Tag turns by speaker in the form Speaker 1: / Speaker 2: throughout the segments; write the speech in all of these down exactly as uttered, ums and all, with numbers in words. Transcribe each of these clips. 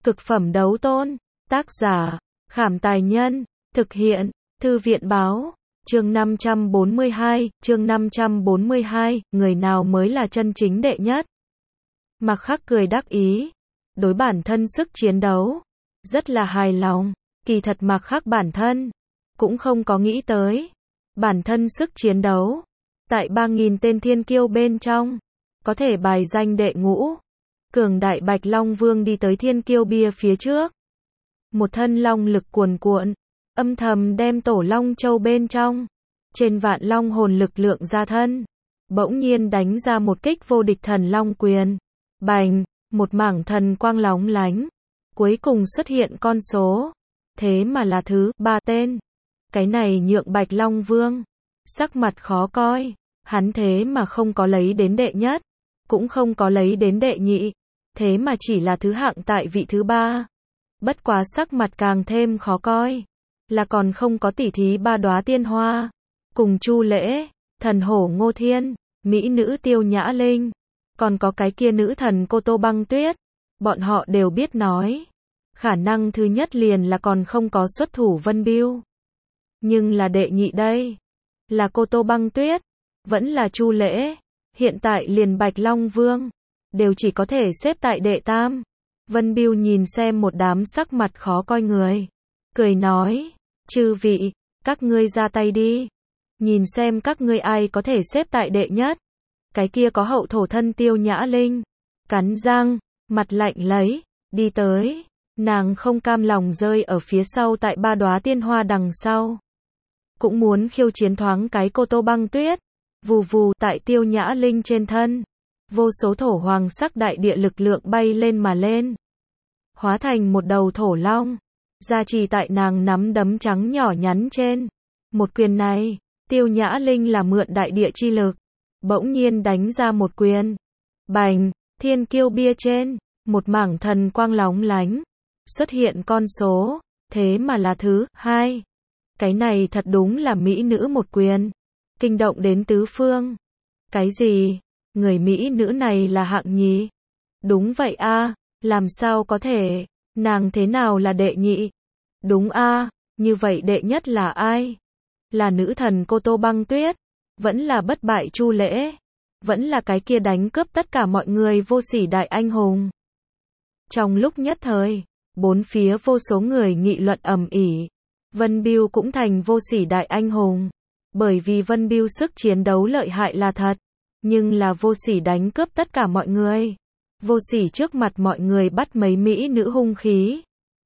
Speaker 1: Cực phẩm đấu tôn. Tác giả, Khảm Tài Nhân. Thực hiện, Thư viện Báo. Chương năm trăm bốn mươi hai, chương năm trăm bốn mươi hai, người nào mới là chân chính đệ nhất? Mạc Khắc cười đắc ý, đối bản thân sức chiến đấu, rất là hài lòng. Kỳ thật Mạc Khắc bản thân, cũng không có nghĩ tới. Bản thân sức chiến đấu, tại ba nghìn tên thiên kiêu bên trong, có thể bài danh đệ ngũ. Cường đại Bạch Long Vương đi tới thiên kiêu bia phía trước. Một thân long lực cuồn cuộn, âm thầm đem tổ Long Châu bên trong, trên vạn long hồn lực lượng ra thân. Bỗng nhiên đánh ra một kích vô địch thần long quyền. Bành, một mảng thần quang lóng lánh. Cuối cùng xuất hiện con số. Thế mà là thứ ba tên. Cái này nhượng Bạch Long Vương sắc mặt khó coi. Hắn thế mà không có lấy đến đệ nhất, cũng không có lấy đến đệ nhị, thế mà chỉ là thứ hạng tại vị thứ ba. Bất quá sắc mặt càng thêm khó coi, là còn không có tỉ thí ba đóa tiên hoa, cùng Chu Lễ, thần hổ Ngô Thiên, mỹ nữ Tiêu Nhã Linh, còn có cái kia nữ thần Cô Tô Băng Tuyết. Bọn họ đều biết nói, khả năng thứ nhất liền là còn không có xuất thủ Vân Bưu. Nhưng là đệ nhị đây, là Cô Tô Băng Tuyết, vẫn là Chu Lễ, hiện tại liền Bạch Long Vương, đều chỉ có thể xếp tại đệ tam. Vân Bưu nhìn xem một đám sắc mặt khó coi người, cười nói, chư vị, các ngươi ra tay đi, nhìn xem các ngươi ai có thể xếp tại đệ nhất. Cái kia có hậu thổ thân Tiêu Nhã Linh, cắn răng, mặt lạnh lấy, đi tới, nàng không cam lòng rơi ở phía sau tại ba đóa tiên hoa đằng sau. Cũng muốn khiêu chiến thoáng cái Cô Tô Băng Tuyết. Vù vù tại Tiêu Nhã Linh trên thân, vô số thổ hoàng sắc đại địa lực lượng bay lên mà lên, hóa thành một đầu thổ long, gia trì tại nàng nắm đấm trắng nhỏ nhắn trên. Một quyền này, Tiêu Nhã Linh là mượn đại địa chi lực, bỗng nhiên đánh ra một quyền. Bành, thiên kiêu bia trên, một mảng thần quang lóng lánh, xuất hiện con số, thế mà là thứ hai. Cái này thật đúng là mỹ nữ một quyền, kinh động đến tứ phương. Cái gì? Người mỹ nữ này là hạng nhì? Đúng vậy a, làm sao có thể? Nàng thế nào là đệ nhị? Đúng a, như vậy đệ nhất là ai? Là nữ thần Cô Tô Băng Tuyết, vẫn là bất bại Chu Lễ, vẫn là cái kia đánh cướp tất cả mọi người vô sỉ đại anh hùng. Trong lúc nhất thời, bốn phía vô số người nghị luận ầm ĩ. Vân Bưu cũng thành vô sỉ đại anh hùng. Bởi vì Vân Bưu sức chiến đấu lợi hại là thật, nhưng là vô sỉ đánh cướp tất cả mọi người. Vô sỉ trước mặt mọi người bắt mấy mỹ nữ hung khí.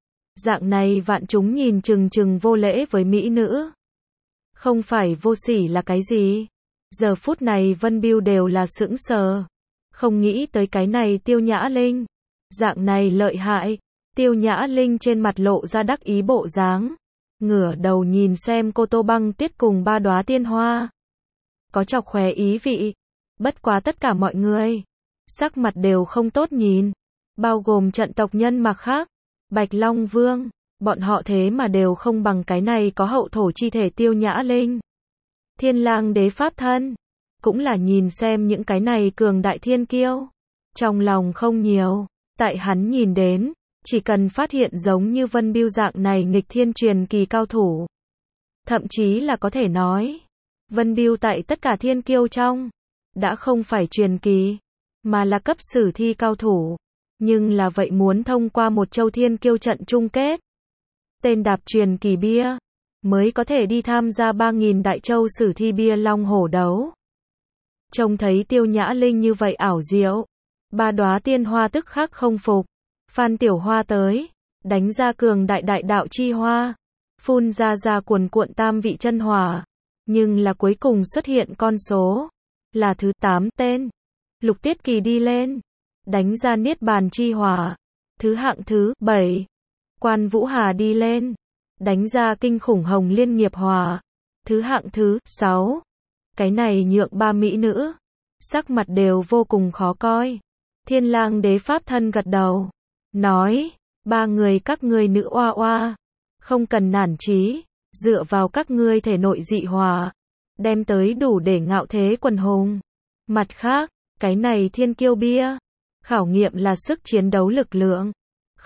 Speaker 1: Dạng này vạn chúng nhìn chừng chừng vô lễ với mỹ nữ. Không phải vô sỉ là cái gì? Giờ phút này Vân Bưu đều là sững sờ. Không nghĩ tới cái này Tiêu Nhã Linh. Dạng này lợi hại. Tiêu Nhã Linh trên mặt lộ ra đắc ý bộ dáng. Ngửa đầu nhìn xem Cô Tô Băng Tuyết cùng ba đóa tiên hoa, có chọc khóe ý vị. Bất quá tất cả mọi người, sắc mặt đều không tốt nhìn, bao gồm trận tộc nhân Mạc Khắc, Bạch Long Vương, bọn họ thế mà đều không bằng cái này có hậu thổ chi thể Tiêu Nhã Linh. Thiên Lang Đế pháp thân, cũng là nhìn xem những cái này cường đại thiên kiêu, trong lòng không nhiều, tại hắn nhìn đến, chỉ cần phát hiện giống như Vân Bưu dạng này nghịch thiên truyền kỳ cao thủ, thậm chí là có thể nói, Vân Bưu tại tất cả thiên kiêu trong, đã không phải truyền kỳ, mà là cấp sử thi cao thủ. Nhưng là vậy muốn thông qua một châu thiên kiêu trận chung kết, tên đạp truyền kỳ bia, mới có thể đi tham gia ba nghìn đại châu sử thi bia long hổ đấu. Trông thấy Tiêu Nhã Linh như vậy ảo diệu, ba đóa tiên hoa tức khắc không phục. Phan Tiểu Hoa tới, đánh ra cường đại đại đạo chi hoa, phun ra ra cuồn cuộn tam vị chân hỏa, nhưng là cuối cùng xuất hiện con số, là thứ tám tên. Lục Tiết Kỳ đi lên, đánh ra niết bàn chi hỏa, thứ hạng thứ bảy. Quan Vũ Hà đi lên, đánh ra kinh khủng hồng liên nghiệp hỏa, thứ hạng thứ sáu. Cái này nhượng ba mỹ nữ, sắc mặt đều vô cùng khó coi. Thiên Lang Đế pháp thân gật đầu, nói, ba người các ngươi nữ oa oa, không cần nản chí, dựa vào các ngươi thể nội dị hỏa, đem tới đủ để ngạo thế quần hùng. Mặt khác, cái này thiên kiêu bia, khảo nghiệm là sức chiến đấu lực lượng,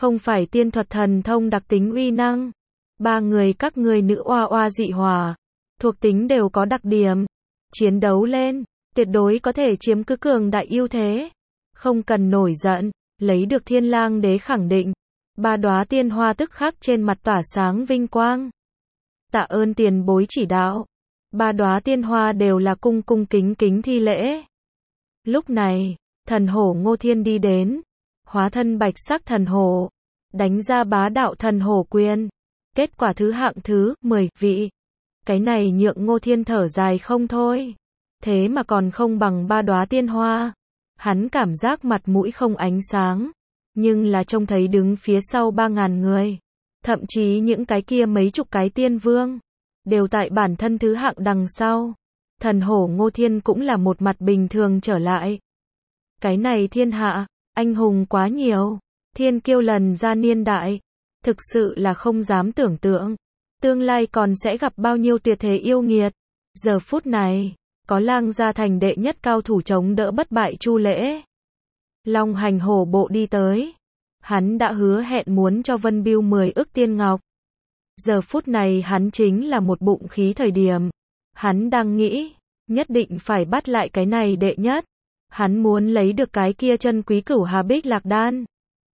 Speaker 1: không phải tiên thuật thần thông đặc tính uy năng. Ba người các ngươi nữ oa oa dị hỏa, thuộc tính đều có đặc điểm. Chiến đấu lên, tuyệt đối có thể chiếm cứ cường đại ưu thế. Không cần nổi giận, lấy được Thiên Lang Đế khẳng định. Ba đóa tiên hoa tức khắc trên mặt tỏa sáng vinh quang. Tạ ơn tiền bối chỉ đạo. Ba đóa tiên hoa đều là cung cung kính kính thi lễ. Lúc này, thần hổ Ngô Thiên đi đến, hóa thân bạch sắc thần hổ, đánh ra bá đạo thần hổ quyền. Kết quả thứ hạng thứ mười vị. Cái này nhượng Ngô Thiên thở dài không thôi. Thế mà còn không bằng ba đóa tiên hoa. Hắn cảm giác mặt mũi không ánh sáng. Nhưng là trông thấy đứng phía sau ba ngàn người. Thậm chí những cái kia mấy chục cái tiên vương. Đều tại bản thân thứ hạng đằng sau. Thần hổ Ngô Thiên cũng là một mặt bình thường trở lại. Cái này thiên hạ, anh hùng quá nhiều. Thiên kiêu lần ra niên đại. Thực sự là không dám tưởng tượng. Tương lai còn sẽ gặp bao nhiêu tuyệt thế yêu nghiệt. Giờ phút này, có Lang gia thành đệ nhất cao thủ chống đỡ bất bại Chu Lễ. Long hành hổ bộ đi tới. Hắn đã hứa hẹn muốn cho Vân Bưu mười ức tiên ngọc. Giờ phút này hắn chính là một bụng khí thời điểm. Hắn đang nghĩ, nhất định phải bắt lại cái này đệ nhất. Hắn muốn lấy được cái kia chân quý cửu hà bích lạc đan.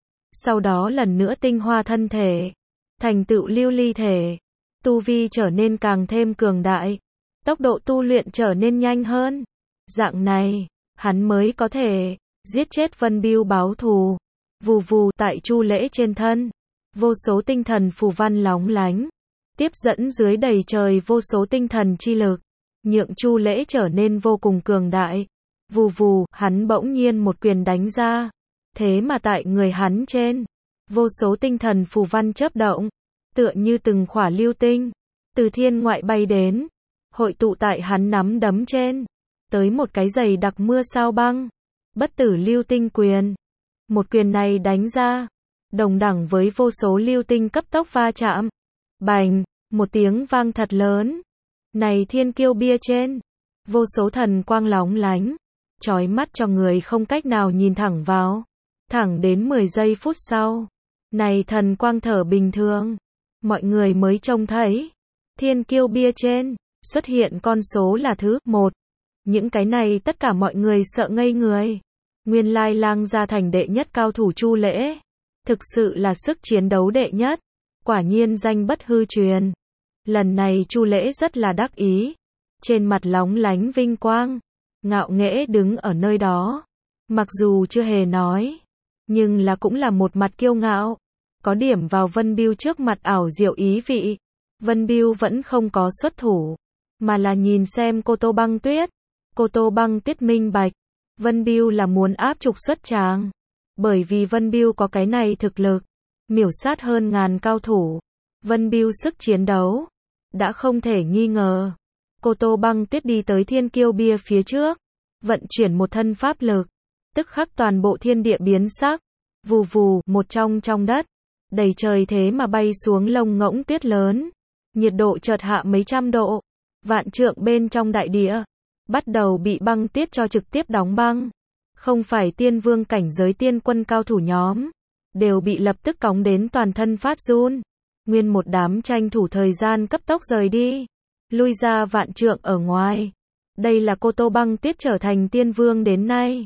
Speaker 1: Sau đó lần nữa tinh hoa thân thể. Thành tựu lưu ly thể. Tu vi trở nên càng thêm cường đại. Tốc độ tu luyện trở nên nhanh hơn. Dạng này, hắn mới có thể giết chết Vân Bưu báo thù. Vù vù tại Chu Lễ trên thân. Vô số tinh thần phù văn lóng lánh. Tiếp dẫn dưới đầy trời vô số tinh thần chi lực. Nhượng Chu Lễ trở nên vô cùng cường đại. Vù vù, hắn bỗng nhiên một quyền đánh ra. Thế mà tại người hắn trên. Vô số tinh thần phù văn chớp động. Tựa như từng khỏa lưu tinh. Từ thiên ngoại bay đến. Hội tụ tại hắn nắm đấm trên. Tới một cái giày đặc mưa sao băng. Bất tử lưu tinh quyền. Một quyền này đánh ra. Đồng đẳng với vô số lưu tinh cấp tốc va chạm. Bành, một tiếng vang thật lớn. Này thiên kiêu bia trên. Vô số thần quang lóng lánh. Chói mắt cho người không cách nào nhìn thẳng vào. Thẳng đến mười giây phút sau. Này thần quang thở bình thường. Mọi người mới trông thấy. Thiên kiêu bia trên. Xuất hiện con số là thứ một. Những cái này tất cả mọi người sợ ngây người. Nguyên lai Lang gia thành đệ nhất cao thủ Chu Lễ. Thực sự là sức chiến đấu đệ nhất. Quả nhiên danh bất hư truyền. Lần này Chu Lễ rất là đắc ý. Trên mặt lóng lánh vinh quang. Ngạo nghễ đứng ở nơi đó. Mặc dù chưa hề nói. Nhưng là cũng là một mặt kiêu ngạo. Có điểm vào Vân Bưu trước mặt ảo diệu ý vị. Vân Bưu vẫn không có xuất thủ. Mà là nhìn xem cô Tô Băng Tuyết. Cô Tô Băng Tuyết minh bạch. Vân Bưu là muốn áp trục xuất tràng. Bởi vì Vân Bưu có cái này thực lực. Miểu sát hơn ngàn cao thủ. Vân Bưu sức chiến đấu. Đã không thể nghi ngờ. Cô Tô Băng Tuyết đi tới thiên kiêu bia phía trước. Vận chuyển một thân pháp lực. Tức khắc toàn bộ thiên địa biến sắc. Vù vù, một trong trong đất. Đầy trời thế mà bay xuống lông ngỗng tuyết lớn. Nhiệt độ chợt hạ mấy trăm độ. Vạn trượng bên trong đại địa. Bắt đầu bị băng tuyết cho trực tiếp đóng băng. Không phải tiên vương cảnh giới tiên quân cao thủ nhóm. Đều bị lập tức cóng đến toàn thân phát run. Nguyên một đám tranh thủ thời gian cấp tốc rời đi. Lui ra vạn trượng ở ngoài. Đây là cô Tô Băng Tuyết trở thành tiên vương đến nay.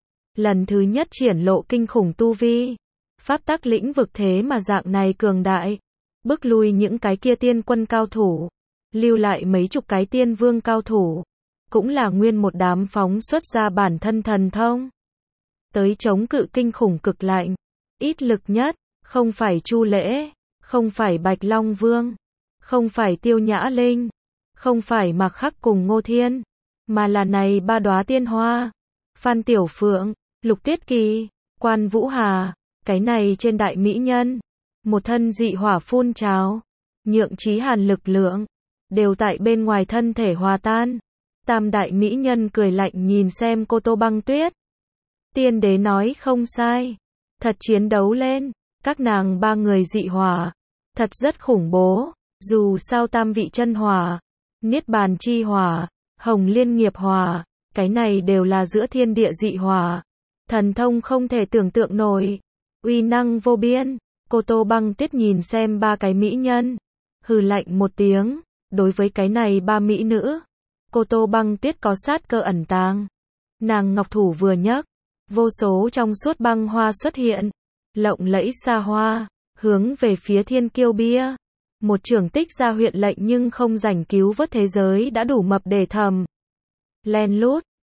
Speaker 1: Lần thứ nhất triển lộ kinh khủng tu vi. Pháp tắc lĩnh vực thế mà dạng này cường đại. Bức lui những cái kia tiên quân cao thủ. Lưu lại mấy chục cái tiên vương cao thủ. Cũng là nguyên một đám phóng xuất ra bản thân thần thông. Tới chống cự kinh khủng cực lạnh. Ít lực nhất. Không phải Chu Lễ. Không phải Bạch Long Vương. Không phải Tiêu Nhã Linh. Không phải Mạc Khắc cùng Ngô Thiên. Mà là này ba đóa tiên hoa. Phan Tiểu Phượng. Lục Tuyết Kỳ. Quan Vũ Hà. Cái này trên đại mỹ nhân. Một thân dị hỏa phun trào. Nhượng chí hàn lực lượng. Đều tại bên ngoài thân thể hòa tan. Tam đại mỹ nhân cười lạnh nhìn xem cô Tô Băng Tuyết. Tiên đế nói không sai. Thật chiến đấu lên. Các nàng ba người dị hỏa. Thật rất khủng bố. Dù sao tam vị chân hỏa. Niết bàn chi hỏa. Hồng liên nghiệp hỏa. Cái này đều là giữa thiên địa dị hỏa. Thần thông không thể tưởng tượng nổi. Uy năng vô biên. Cô Tô Băng Tuyết nhìn xem ba cái mỹ nhân, hừ lạnh một tiếng, đối với cái này ba mỹ nữ, cô Tô Băng Tuyết có sát cơ ẩn tàng. Nàng ngọc thủ vừa nhấc, vô số trong suốt băng hoa xuất hiện, lộng lẫy xa hoa, hướng về phía thiên kiêu bia. Một trưởng tích ra huyện lệnh nhưng không rảnh cứu vớt thế giới đã đủ mập để thầm. Len lút,